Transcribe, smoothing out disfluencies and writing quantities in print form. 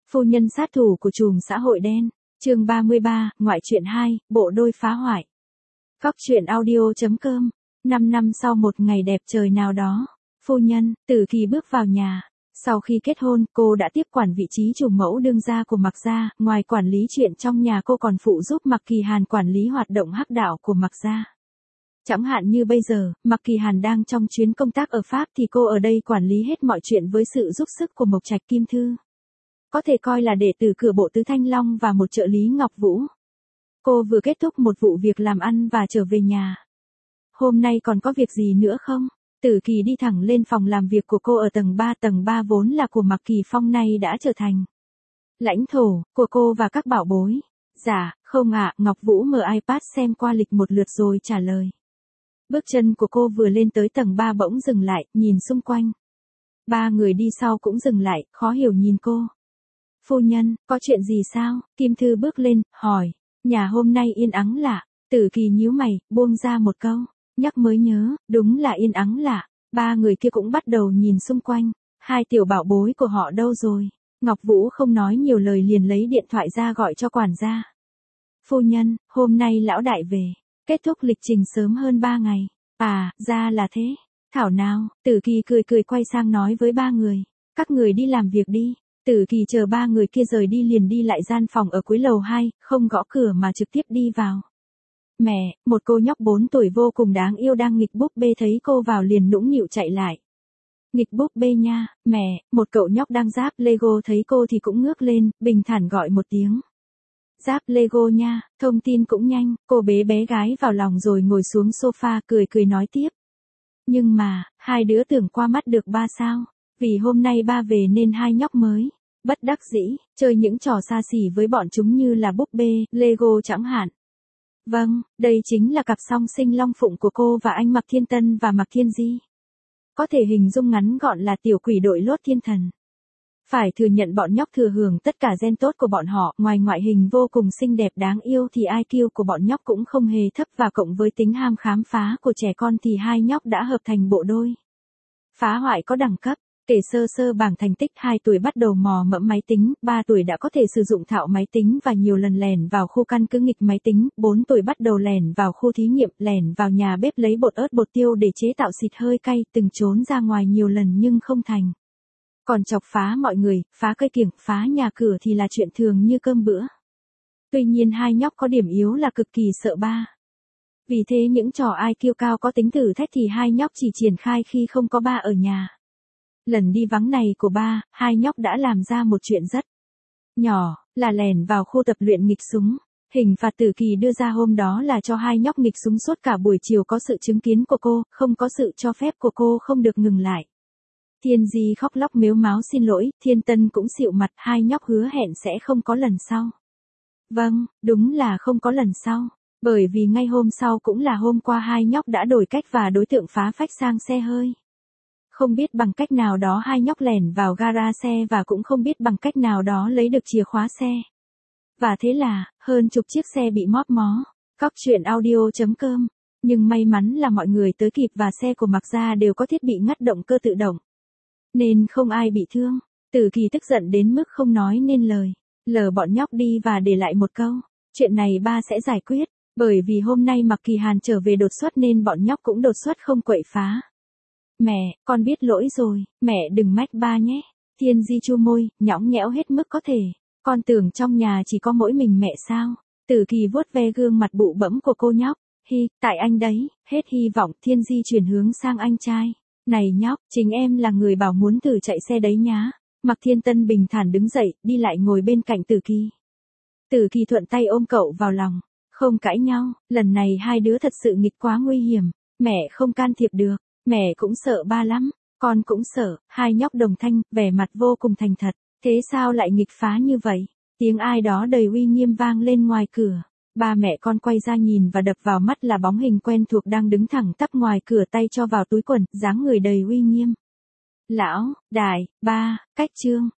Phu nhân sát thủ của trùm xã hội đen. Chương 33, ngoại truyện 2, bộ đôi phá hoại. Góc truyện audio.com. 5 năm sau một ngày đẹp trời nào đó, phu nhân Tử Kỳ bước vào nhà. Sau khi kết hôn, cô đã tiếp quản vị trí chủ mẫu đương gia của Mạc gia, ngoài quản lý chuyện trong nhà cô còn phụ giúp Mạc Kỳ Hàn quản lý hoạt động hắc đạo của Mạc gia. Chẳng hạn như bây giờ, Mạc Kỳ Hàn đang trong chuyến công tác ở Pháp thì cô ở đây quản lý hết mọi chuyện với sự giúp sức của Mộc Trạch Kim Thư. Có thể coi là đệ tử cửa bộ tứ Thanh Long và một trợ lý Ngọc Vũ. Cô vừa kết thúc một vụ việc làm ăn và trở về nhà. Hôm nay còn có việc gì nữa không? Tử Kỳ đi thẳng lên phòng làm việc của cô ở tầng 3. Tầng 3 vốn là của Mạc Kỳ Phong, nay đã trở thành lãnh thổ của cô và các bảo bối. Dạ, không ạ. Ngọc Vũ mở iPad xem qua lịch một lượt rồi trả lời. Bước chân của cô vừa lên tới tầng 3 bỗng dừng lại, nhìn xung quanh. Ba người đi sau cũng dừng lại, khó hiểu nhìn cô. Phu nhân, có chuyện gì sao? Kim Thư bước lên, hỏi. Nhà hôm nay yên ắng lạ. Tử Kỳ nhíu mày, buông ra một câu. Nhắc mới nhớ, đúng là yên ắng lạ. Ba người kia cũng bắt đầu nhìn xung quanh. Hai tiểu bảo bối của họ đâu rồi? Ngọc Vũ không nói nhiều lời liền lấy điện thoại ra gọi cho quản gia. Phu nhân, hôm nay lão đại về. Kết thúc lịch trình sớm hơn 3 ngày. À, ra là thế. Thảo nào, Tử Kỳ cười quay sang nói với ba người. Các người đi làm việc đi. Tử Kỳ chờ ba người kia rời đi liền đi lại gian phòng ở cuối lầu 2, không gõ cửa mà trực tiếp đi vào. Mẹ, một cô nhóc 4 tuổi vô cùng đáng yêu đang nghịch búp bê thấy cô vào liền nũng nịu chạy lại. Nghịch búp bê nha, mẹ, một cậu nhóc đang ráp Lego thấy cô thì cũng ngước lên, bình thản gọi một tiếng. Ráp Lego nha, thông tin cũng nhanh, cô bế bé gái vào lòng rồi ngồi xuống sofa cười nói tiếp. Nhưng mà, hai đứa tưởng qua mắt được ba sao, vì hôm nay ba về nên hai nhóc mới, bất đắc dĩ, chơi những trò xa xỉ với bọn chúng như là búp bê, Lego chẳng hạn. Vâng, đây chính là cặp song sinh long phụng của cô và anh Mạc Thiên Tân và Mạc Thiên Di. Có thể hình dung ngắn gọn là tiểu quỷ đội lốt thiên thần. Phải thừa nhận bọn nhóc thừa hưởng tất cả gen tốt của bọn họ, ngoài ngoại hình vô cùng xinh đẹp đáng yêu thì IQ của bọn nhóc cũng không hề thấp và cộng với tính ham khám phá của trẻ con thì hai nhóc đã hợp thành bộ đôi. Phá hoại có đẳng cấp. Kể sơ bảng thành tích, 2 tuổi bắt đầu mò mẫm máy tính, 3 tuổi đã có thể sử dụng thạo máy tính và nhiều lần lẻn vào khu căn cứ nghịch máy tính, 4 tuổi bắt đầu lẻn vào khu thí nghiệm, lẻn vào nhà bếp lấy bột ớt bột tiêu để chế tạo xịt hơi cay, từng trốn ra ngoài nhiều lần nhưng không thành. Còn chọc phá mọi người, phá cây kiểng, phá nhà cửa thì là chuyện thường như cơm bữa. Tuy nhiên hai nhóc có điểm yếu là cực kỳ sợ ba. Vì thế những trò IQ cao có tính thử thách thì hai nhóc chỉ triển khai khi không có ba ở nhà. Lần đi vắng này của ba, hai nhóc đã làm ra một chuyện rất nhỏ, là lẻn vào khu tập luyện nghịch súng. Hình phạt Tử Kỳ đưa ra hôm đó là cho hai nhóc nghịch súng suốt cả buổi chiều, có sự chứng kiến của cô, không có sự cho phép của cô không được ngừng lại. Thiên Di khóc lóc mếu máo xin lỗi, Thiên Tân cũng xịu mặt, hai nhóc hứa hẹn sẽ không có lần sau. Vâng, đúng là không có lần sau, bởi vì ngay hôm sau cũng là hôm qua hai nhóc đã đổi cách và đối tượng phá phách sang xe hơi. Không biết bằng cách nào đó hai nhóc lẻn vào gara xe và cũng không biết bằng cách nào đó lấy được chìa khóa xe. Và thế là, hơn chục chiếc xe bị móp mó. Góc truyện audio.com. Nhưng may mắn là mọi người tới kịp và xe của Mạc gia đều có thiết bị ngắt động cơ tự động. Nên không ai bị thương. Tử Kỳ tức giận đến mức không nói nên lời. Lờ bọn nhóc đi và để lại một câu. Chuyện này ba sẽ giải quyết. Bởi vì hôm nay Mạc Kỳ Hàn trở về đột xuất nên bọn nhóc cũng đột xuất không quậy phá. Mẹ, con biết lỗi rồi, mẹ đừng mách ba nhé. Thiên Di chu môi, nhõng nhẽo hết mức có thể. Con tưởng trong nhà chỉ có mỗi mình mẹ sao? Tử Kỳ vuốt ve gương mặt bụ bẫm của cô nhóc. Tại anh đấy, hết hy vọng. Thiên Di chuyển hướng sang anh trai. Này nhóc, chính em là người bảo muốn thử chạy xe đấy nhá. Mạc Thiên Tân bình thản đứng dậy, đi lại ngồi bên cạnh Tử Kỳ. Tử Kỳ thuận tay ôm cậu vào lòng. Không cãi nhau, lần này hai đứa thật sự nghịch quá nguy hiểm. Mẹ không can thiệp được. Mẹ cũng sợ ba lắm, con cũng sợ. Hai nhóc đồng thanh, vẻ mặt vô cùng thành thật. Thế sao lại nghịch phá như vậy? Tiếng ai đó đầy uy nghiêm vang lên ngoài cửa. Ba mẹ con quay ra nhìn và đập vào mắt là bóng hình quen thuộc đang đứng thẳng tắp ngoài cửa, tay cho vào túi quần, dáng người đầy uy nghiêm. Lão, đại, ba, cách trương.